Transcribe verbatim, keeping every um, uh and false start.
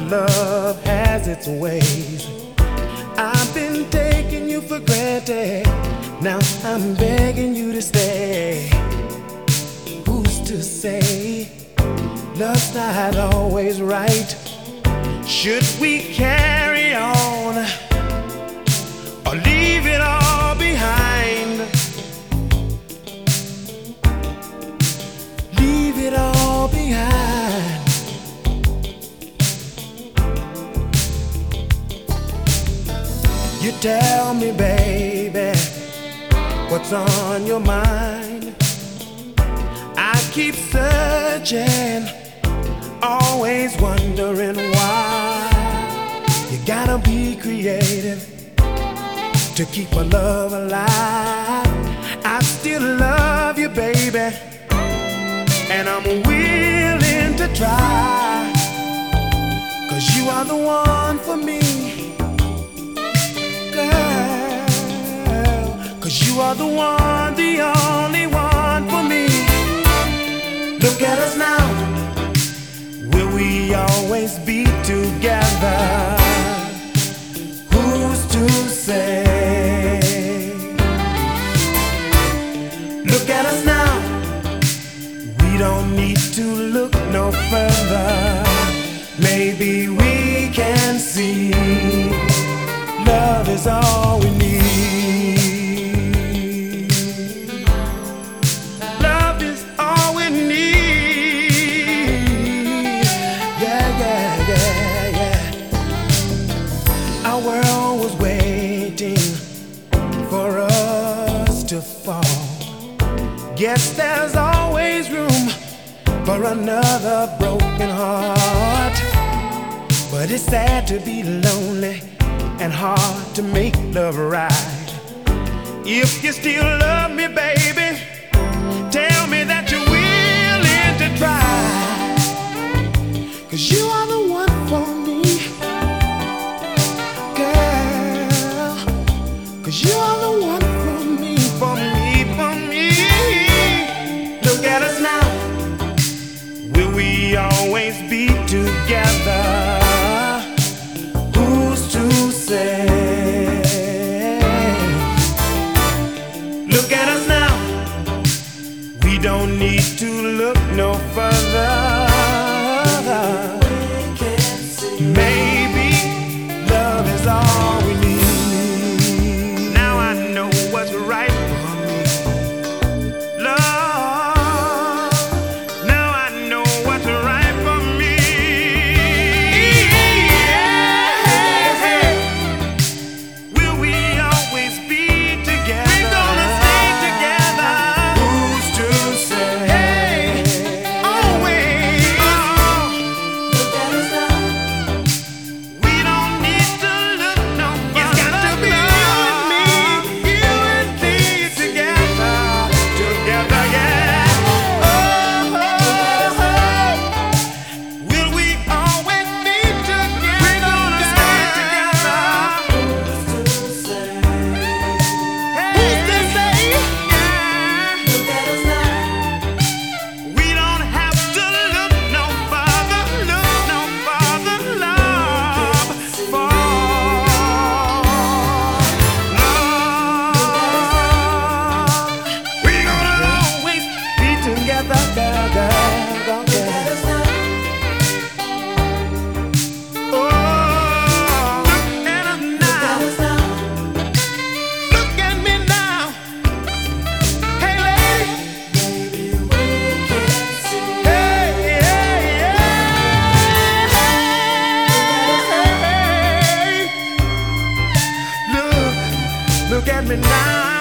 love has its ways. I've been taking you for granted. Now I'm begging you to stay. Who's to say love's not always right? Should we carry on or leave it all behind? Leave it all behind. You tell me, baby, what's on your mind? I keep searching, always wondering why. You gotta be creative to keep my love alive. I still love you, baby, and I'm willing to try, 'cause you are the one for me, girl. 'Cause you are the one, the only one for me. Look at us now. Will we always be together? Who's to say? Look at us now. We don't need to look no further. Maybe we can see love is all we need. Love is all we need. Yeah, yeah, yeah, yeah. Our world was waiting for us to fall. Guess there's always room for another broken heart. But it's sad to be lonely and hard to make love right. If you still love me, baby, tell me that you're willing to try. 'Cause you are the one for me, girl. 'Cause you are the one for me, for me, for me. Look at us now. Will we always be together? Who's to say? Look at us now. We don't need to look no further. Maybe love is all we need. Now I know what's right for me. Love. Now I know what's right for me. Will we always be together? We're gonna stay together. Who's to say? Hey, always. Look at us now. We don't need to look no further. It's got to be you and me, you and me together, together, yeah. Oh, oh, oh. Will we always be together? We're gonna stay together. Who's to say? Who's to say? Yeah. Look at us now. We don't have to look no further, look no further, love, for love. We're gonna always be together, girl, girl, girl, girl. Oh, look at us now. Look at me now. Hey, lady. Hey, yeah, yeah. Look, look at me now.